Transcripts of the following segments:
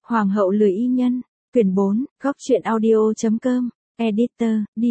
Hoàng hậu lười y nhân, quyển 4, góc truyện audio.com, editor,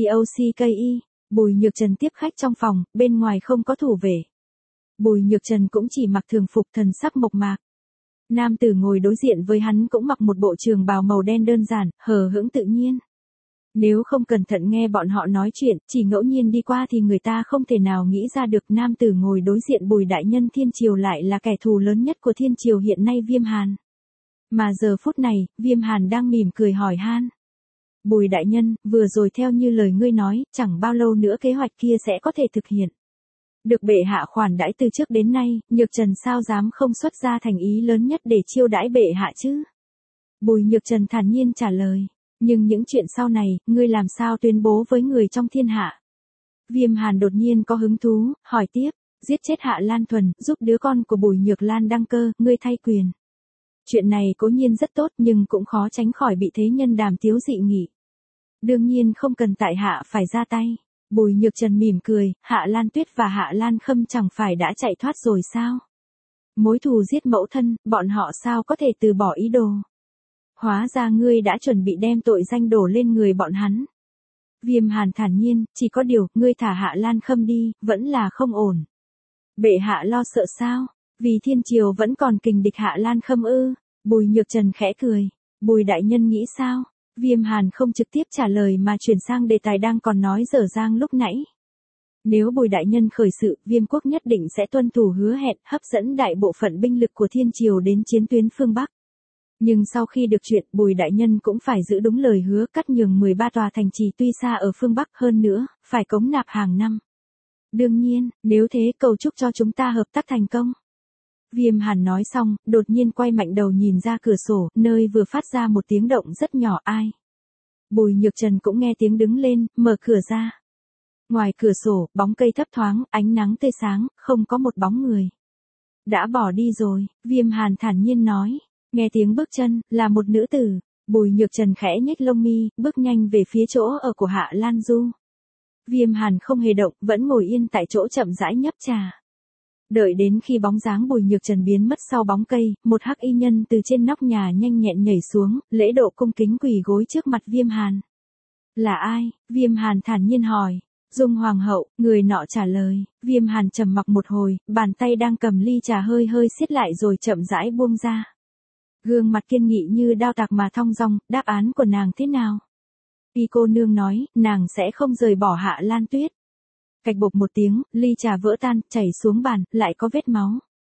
DOCKI, Bùi Nhược Trần tiếp khách trong phòng, bên ngoài không có thủ vệ. Bùi Nhược Trần cũng chỉ mặc thường phục, thần sắc mộc mạc. Nam tử ngồi đối diện với hắn cũng mặc một bộ trường bào màu đen đơn giản, hờ hững tự nhiên. Nếu không cẩn thận nghe bọn họ nói chuyện, chỉ ngẫu nhiên đi qua thì người ta không thể nào nghĩ ra được nam tử ngồi đối diện Bùi đại nhân Thiên Triều lại là kẻ thù lớn nhất của Thiên Triều hiện nay Viêm Hàn. Mà giờ phút này, Viêm Hàn đang mỉm cười hỏi han. Bùi đại nhân, vừa rồi theo như lời ngươi nói, chẳng bao lâu nữa kế hoạch kia sẽ có thể thực hiện. Được bệ hạ khoản đãi từ trước đến nay, Nhược Trần sao dám không xuất ra thành ý lớn nhất để chiêu đãi bệ hạ chứ? Bùi Nhược Trần thản nhiên trả lời. Nhưng những chuyện sau này, ngươi làm sao tuyên bố với người trong thiên hạ? Viêm Hàn đột nhiên có hứng thú, hỏi tiếp, giết chết Hạ Lan Thuần, giúp đứa con của Bùi Nhược Lan đăng cơ, ngươi thay quyền. Chuyện này cố nhiên rất tốt nhưng cũng khó tránh khỏi bị thế nhân đàm tiếu dị nghị. Đương nhiên không cần tại hạ phải ra tay. Bùi Nhược Trần mỉm cười, Hạ Lan Tuyết và Hạ Lan Khâm chẳng phải đã chạy thoát rồi sao? Mối thù giết mẫu thân, bọn họ sao có thể từ bỏ ý đồ? Hóa ra ngươi đã chuẩn bị đem tội danh đổ lên người bọn hắn. Viêm Hàn thản nhiên, chỉ có điều, ngươi thả Hạ Lan Khâm đi, vẫn là không ổn. Bệ hạ lo sợ sao? Vì Thiên Triều vẫn còn kình địch Hạ Lan Khâm ư? Bùi Nhược Trần khẽ cười. Bùi đại nhân nghĩ sao? Viêm Hàn không trực tiếp trả lời mà chuyển sang đề tài đang còn nói dở dang lúc nãy. Nếu Bùi đại nhân khởi sự, Viêm quốc nhất định sẽ tuân thủ hứa hẹn, hấp dẫn đại bộ phận binh lực của Thiên Triều đến chiến tuyến phương Bắc. Nhưng sau khi được chuyện, Bùi đại nhân cũng phải giữ đúng lời hứa, cắt nhường 13 tòa thành trì tuy xa ở phương Bắc, hơn nữa, phải cống nạp hàng năm. Đương nhiên, nếu thế cầu chúc cho chúng ta hợp tác thành công. Viêm Hàn nói xong, đột nhiên quay mạnh đầu nhìn ra cửa sổ, nơi vừa phát ra một tiếng động rất nhỏ. Ai? Bùi Nhược Trần cũng nghe tiếng đứng lên, mở cửa ra. Ngoài cửa sổ, bóng cây thấp thoáng, ánh nắng tươi sáng, không có một bóng người. Đã bỏ đi rồi, Viêm Hàn thản nhiên nói. Nghe tiếng bước chân, là một nữ tử. Bùi Nhược Trần khẽ nhếch lông mi, bước nhanh về phía chỗ ở của Hạ Lan Du. Viêm Hàn không hề động, vẫn ngồi yên tại chỗ chậm rãi nhấp trà. Đợi đến khi bóng dáng Bùi Nhược Trần biến mất sau bóng cây, một hắc y nhân từ trên nóc nhà nhanh nhẹn nhảy xuống, lễ độ cung kính quỳ gối trước mặt Viêm Hàn. Là ai? Viêm Hàn thản nhiên hỏi. Dung Hoàng hậu, người nọ trả lời. Viêm Hàn trầm mặc một hồi, bàn tay đang cầm ly trà hơi hơi siết lại rồi chậm rãi buông ra. Gương mặt kiên nghị như đao tạc mà thong dong, đáp án của nàng thế nào? Y cô nương nói, nàng sẽ không rời bỏ Hạ Lan Tuyết. Cạch bộp một tiếng, ly trà vỡ tan, chảy xuống bàn, lại có vết máu.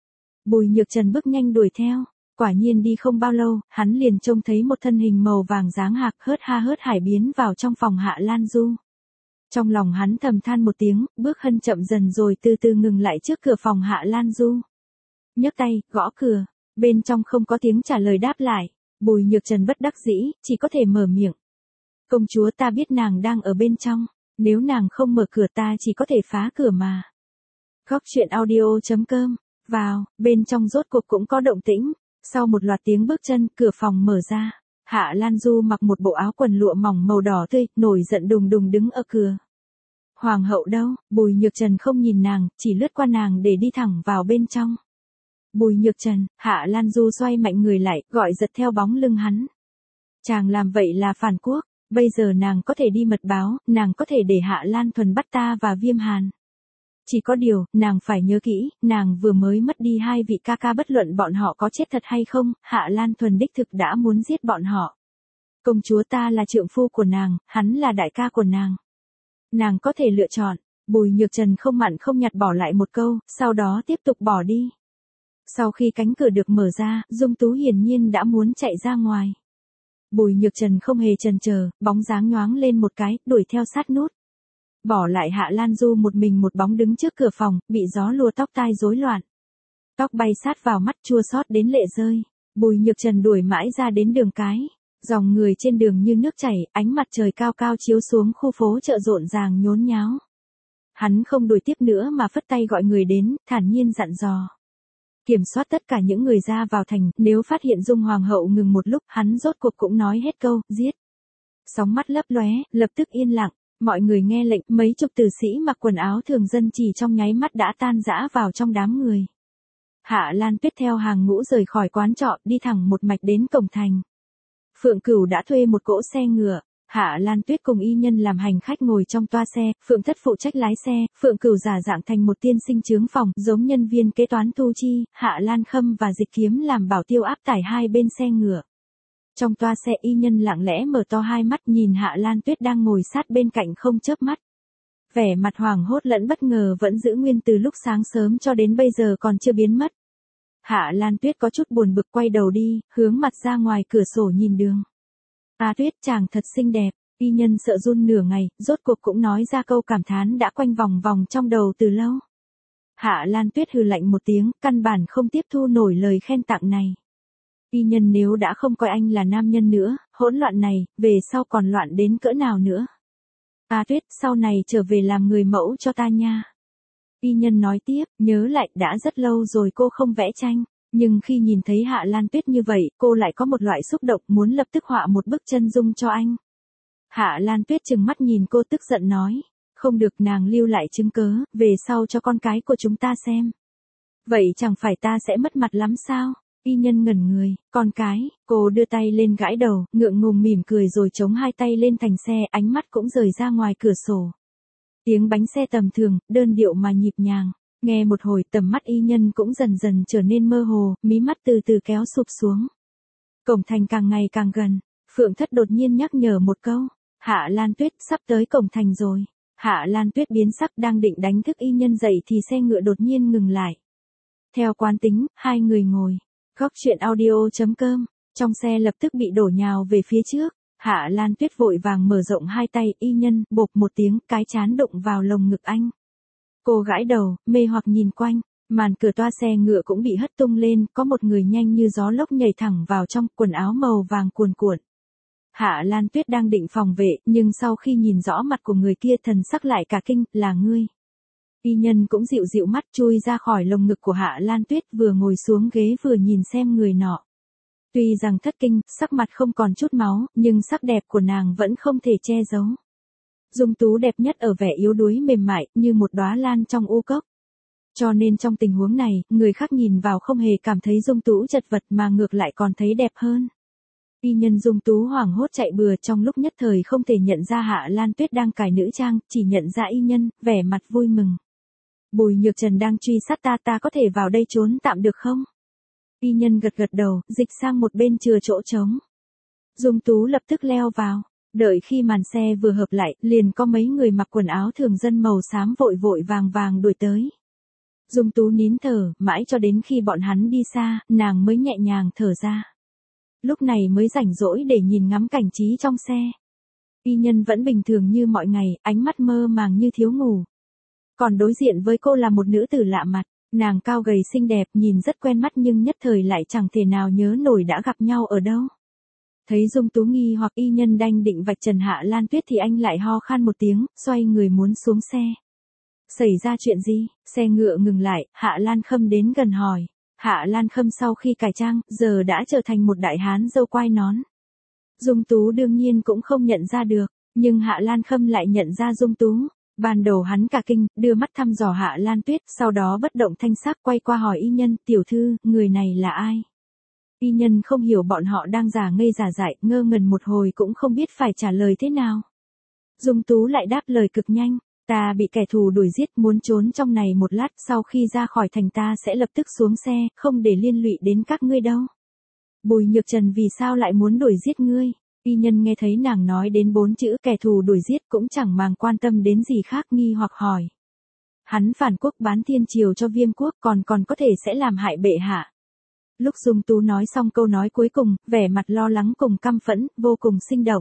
Bùi Nhược Trần bước nhanh đuổi theo. Quả nhiên đi không bao lâu, hắn liền trông thấy một thân hình màu vàng dáng hạc hớt ha hớt hải biến vào trong phòng Hạ Lan Du. Trong lòng hắn thầm than một tiếng, bước hân chậm dần rồi từ từ ngừng lại trước cửa phòng Hạ Lan Du. Nhấc tay, gõ cửa. Bên trong không có tiếng trả lời đáp lại. Bùi Nhược Trần bất đắc dĩ, chỉ có thể mở miệng. Công chúa, ta biết nàng đang ở bên trong. Nếu nàng không mở cửa ta chỉ có thể phá cửa mà. Góc truyện audio.com. Vào, bên trong rốt cuộc cũng có động tĩnh. Sau một loạt tiếng bước chân, cửa phòng mở ra. Hạ Lan Du mặc một bộ áo quần lụa mỏng màu đỏ tươi, nổi giận đùng đùng đứng ở cửa. Hoàng hậu đâu? Bùi Nhược Trần không nhìn nàng, chỉ lướt qua nàng để đi thẳng vào bên trong. Bùi Nhược Trần, Hạ Lan Du xoay mạnh người lại, gọi giật theo bóng lưng hắn. Chàng làm vậy là phản quốc, bây giờ nàng có thể đi mật báo, nàng có thể để Hạ Lan Thuần bắt ta và Viêm Hàn. Chỉ có điều, nàng phải nhớ kỹ, nàng vừa mới mất đi hai vị ca ca, bất luận bọn họ có chết thật hay không, Hạ Lan Thuần đích thực đã muốn giết bọn họ. Công chúa, ta là trượng phu của nàng, hắn là đại ca của nàng. Nàng có thể lựa chọn. Bùi Nhược Trần không mặn không nhạt bỏ lại một câu, sau đó tiếp tục bỏ đi. Sau khi cánh cửa được mở ra, Dung Tú hiển nhiên đã muốn chạy ra ngoài. Bùi Nhược Trần không hề chần chờ, bóng dáng nhoáng lên một cái, đuổi theo sát nút. Bỏ lại Hạ Lan Du một mình một bóng đứng trước cửa phòng, bị gió lùa tóc tai rối loạn. Tóc bay sát vào mắt, chua xót đến lệ rơi. Bùi Nhược Trần đuổi mãi ra đến đường cái. Dòng người trên đường như nước chảy, ánh mặt trời cao cao chiếu xuống khu phố chợ rộn ràng nhốn nháo. Hắn không đuổi tiếp nữa mà phất tay gọi người đến, thản nhiên dặn dò. Kiểm soát tất cả những người ra vào thành, nếu phát hiện Dung Hoàng hậu ngừng một lúc, hắn rốt cuộc cũng nói hết câu, giết. Sóng mắt lấp lóe, lập tức yên lặng, mọi người nghe lệnh, mấy chục tử sĩ mặc quần áo thường dân chỉ trong nháy mắt đã tan rã vào trong đám người. Hạ Lan Tuyết theo hàng ngũ rời khỏi quán trọ, đi thẳng một mạch đến cổng thành. Phượng Cửu đã thuê một cỗ xe ngựa. Hạ Lan Tuyết cùng y nhân làm hành khách ngồi trong toa xe, Phượng Thất phụ trách lái xe, Phượng Cửu giả dạng thành một tiên sinh chướng phòng, giống nhân viên kế toán thu chi, Hạ Lan Khâm và Dịch Kiếm làm bảo tiêu áp tải hai bên xe ngựa. Trong toa xe y nhân lặng lẽ mở to hai mắt nhìn Hạ Lan Tuyết đang ngồi sát bên cạnh không chớp mắt. Vẻ mặt hoảng hốt lẫn bất ngờ vẫn giữ nguyên từ lúc sáng sớm cho đến bây giờ còn chưa biến mất. Hạ Lan Tuyết có chút buồn bực quay đầu đi, hướng mặt ra ngoài cửa sổ nhìn đường. Tuyết chàng thật xinh đẹp, y nhân sợ run nửa ngày, rốt cuộc cũng nói ra câu cảm thán đã quanh vòng vòng trong đầu từ lâu. Hạ Lan Tuyết hừ lạnh một tiếng, căn bản không tiếp thu nổi lời khen tặng này. Y nhân nếu đã không coi anh là nam nhân nữa, hỗn loạn này, về sau còn loạn đến cỡ nào nữa. Tuyết, sau này trở về làm người mẫu cho ta nha. Y nhân nói tiếp, nhớ lại đã rất lâu rồi cô không vẽ tranh. Nhưng khi nhìn thấy Hạ Lan Tuyết như vậy, cô lại có một loại xúc động muốn lập tức họa một bức chân dung cho anh. Hạ Lan Tuyết trừng mắt nhìn cô tức giận nói. Không được, nàng lưu lại chứng cớ, về sau cho con cái của chúng ta xem. Vậy chẳng phải ta sẽ mất mặt lắm sao? Y nhân ngẩn người, con cái, cô đưa tay lên gãi đầu, ngượng ngùng mỉm cười rồi chống hai tay lên thành xe, ánh mắt cũng rời ra ngoài cửa sổ. Tiếng bánh xe tầm thường, đơn điệu mà nhịp nhàng. Nghe một hồi tầm mắt y nhân cũng dần dần trở nên mơ hồ, mí mắt từ từ kéo sụp xuống. Cổng thành càng ngày càng gần, Phượng Thất đột nhiên nhắc nhở một câu. Hạ Lan Tuyết sắp tới cổng thành rồi. Hạ Lan Tuyết biến sắc đang định đánh thức y nhân dậy thì xe ngựa đột nhiên ngừng lại. Theo quán tính, hai người ngồi. Góc chuyện audio.com. Trong xe lập tức bị đổ nhào về phía trước. Hạ Lan Tuyết vội vàng mở rộng hai tay, y nhân, bộp một tiếng, cái trán đụng vào lồng ngực anh. Cô gãi đầu, mê hoặc nhìn quanh, màn cửa toa xe ngựa cũng bị hất tung lên, có một người nhanh như gió lốc nhảy thẳng vào trong, quần áo màu vàng cuồn cuộn. Hạ Lan Tuyết đang định phòng vệ, nhưng sau khi nhìn rõ mặt của người kia thần sắc lại cả kinh, là ngươi. Y nhân cũng dịu dịu mắt chui ra khỏi lồng ngực của Hạ Lan Tuyết, vừa ngồi xuống ghế vừa nhìn xem người nọ. Tuy rằng thất kinh, sắc mặt không còn chút máu, nhưng sắc đẹp của nàng vẫn không thể che giấu. Dung tú đẹp nhất ở vẻ yếu đuối mềm mại, như một đóa lan trong u cốc. Cho nên trong tình huống này, người khác nhìn vào không hề cảm thấy Dung tú chật vật mà ngược lại còn thấy đẹp hơn. Y nhân Dung tú hoảng hốt chạy bừa, trong lúc nhất thời không thể nhận ra Hạ Lan Tuyết đang cài nữ trang, chỉ nhận ra y nhân, vẻ mặt vui mừng. Bùi Nhược Trần đang truy sát ta có thể vào đây trốn tạm được không? Y nhân gật gật đầu, dịch sang một bên chừa chỗ trống. Dung tú lập tức leo vào. Đợi khi màn xe vừa hợp lại, liền có mấy người mặc quần áo thường dân màu xám vội vội vàng vàng đuổi tới. Dung tú nín thở, mãi cho đến khi bọn hắn đi xa, nàng mới nhẹ nhàng thở ra. Lúc này mới rảnh rỗi để nhìn ngắm cảnh trí trong xe. Y nhân vẫn bình thường như mọi ngày, ánh mắt mơ màng như thiếu ngủ. Còn đối diện với cô là một nữ tử lạ mặt, nàng cao gầy xinh đẹp, nhìn rất quen mắt nhưng nhất thời lại chẳng thể nào nhớ nổi đã gặp nhau ở đâu. Thấy Dung tú nghi hoặc y nhân đanh định vạch trần Hạ Lan Tuyết thì anh lại ho khan một tiếng, xoay người muốn xuống xe. Xảy ra chuyện gì? Xe ngựa ngừng lại, Hạ Lan Khâm đến gần hỏi. Hạ Lan Khâm sau khi cải trang, giờ đã trở thành một đại hán râu quai nón. Dung tú đương nhiên cũng không nhận ra được, nhưng Hạ Lan Khâm lại nhận ra Dung tú. Ban đầu hắn cả kinh, đưa mắt thăm dò Hạ Lan Tuyết, sau đó bất động thanh sắc quay qua hỏi y nhân, tiểu thư, người này là ai? Y nhân không hiểu bọn họ đang giả ngây giả dại, ngơ ngẩn một hồi cũng không biết phải trả lời thế nào. Dung tú lại đáp lời cực nhanh, ta bị kẻ thù đuổi giết, muốn trốn trong này một lát, sau khi ra khỏi thành ta sẽ lập tức xuống xe, không để liên lụy đến các ngươi đâu. Bùi Nhược Trần vì sao lại muốn đuổi giết ngươi? Y nhân nghe thấy nàng nói đến 4 chữ kẻ thù đuổi giết cũng chẳng màng quan tâm đến gì khác, nghi hoặc hỏi. Hắn phản quốc bán thiên triều cho Viêm quốc, còn có thể sẽ làm hại bệ hạ. Lúc Dung tú nói xong câu nói cuối cùng, vẻ mặt lo lắng cùng căm phẫn, vô cùng sinh động.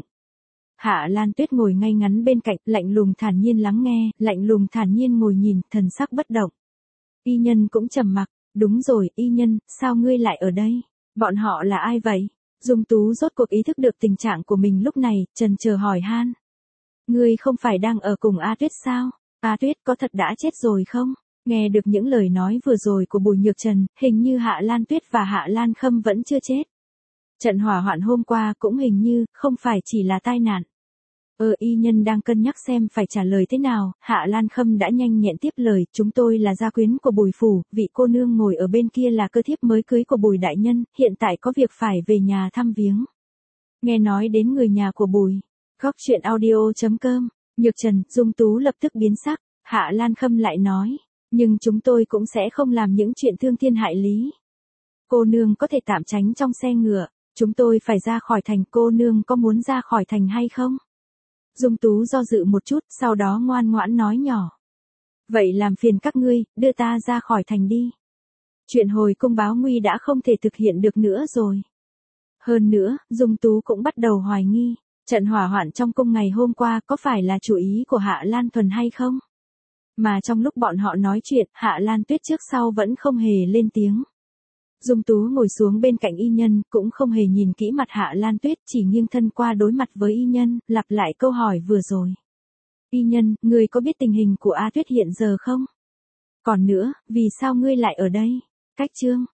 Hạ Lan Tuyết ngồi ngay ngắn bên cạnh, lạnh lùng thản nhiên lắng nghe, lạnh lùng thản nhiên ngồi nhìn, thần sắc bất động. Y nhân cũng trầm mặc, đúng rồi, y nhân, sao ngươi lại ở đây? Bọn họ là ai vậy? Dung tú rốt cuộc ý thức được tình trạng của mình lúc này, chần chờ hỏi han. Ngươi không phải đang ở cùng A Tuyết sao? A Tuyết có thật đã chết rồi không? Nghe được những lời nói vừa rồi của Bùi Nhược Trần, hình như Hạ Lan Tuyết và Hạ Lan Khâm vẫn chưa chết. Trận hỏa hoạn hôm qua cũng hình như, không phải chỉ là tai nạn. Y nhân đang cân nhắc xem phải trả lời thế nào, Hạ Lan Khâm đã nhanh nhẹn tiếp lời, chúng tôi là gia quyến của Bùi phủ, vị cô nương ngồi ở bên kia là cơ thiếp mới cưới của Bùi đại nhân, hiện tại có việc phải về nhà thăm viếng. Nghe nói đến người nhà của Bùi. Góc chuyện audio.com, Nhược Trần, Dung Tú lập tức biến sắc, Hạ Lan Khâm lại nói, nhưng chúng tôi cũng sẽ không làm những chuyện thương thiên hại lý. Cô nương có thể tạm tránh trong xe ngựa, chúng tôi phải ra khỏi thành, cô nương có muốn ra khỏi thành hay không? Dung Tú do dự một chút, sau đó ngoan ngoãn nói nhỏ. Vậy làm phiền các ngươi, đưa ta ra khỏi thành đi. Chuyện hồi cung báo nguy đã không thể thực hiện được nữa rồi. Hơn nữa, Dung Tú cũng bắt đầu hoài nghi, trận hỏa hoạn trong cung ngày hôm qua có phải là chủ ý của Hạ Lan Thuần hay không? Mà trong lúc bọn họ nói chuyện, Hạ Lan Tuyết trước sau vẫn không hề lên tiếng. Dung Tú ngồi xuống bên cạnh y nhân, cũng không hề nhìn kỹ mặt Hạ Lan Tuyết, chỉ nghiêng thân qua đối mặt với y nhân, lặp lại câu hỏi vừa rồi. Y nhân, ngươi có biết tình hình của A Tuyết hiện giờ không? Còn nữa, vì sao ngươi lại ở đây? Cách chương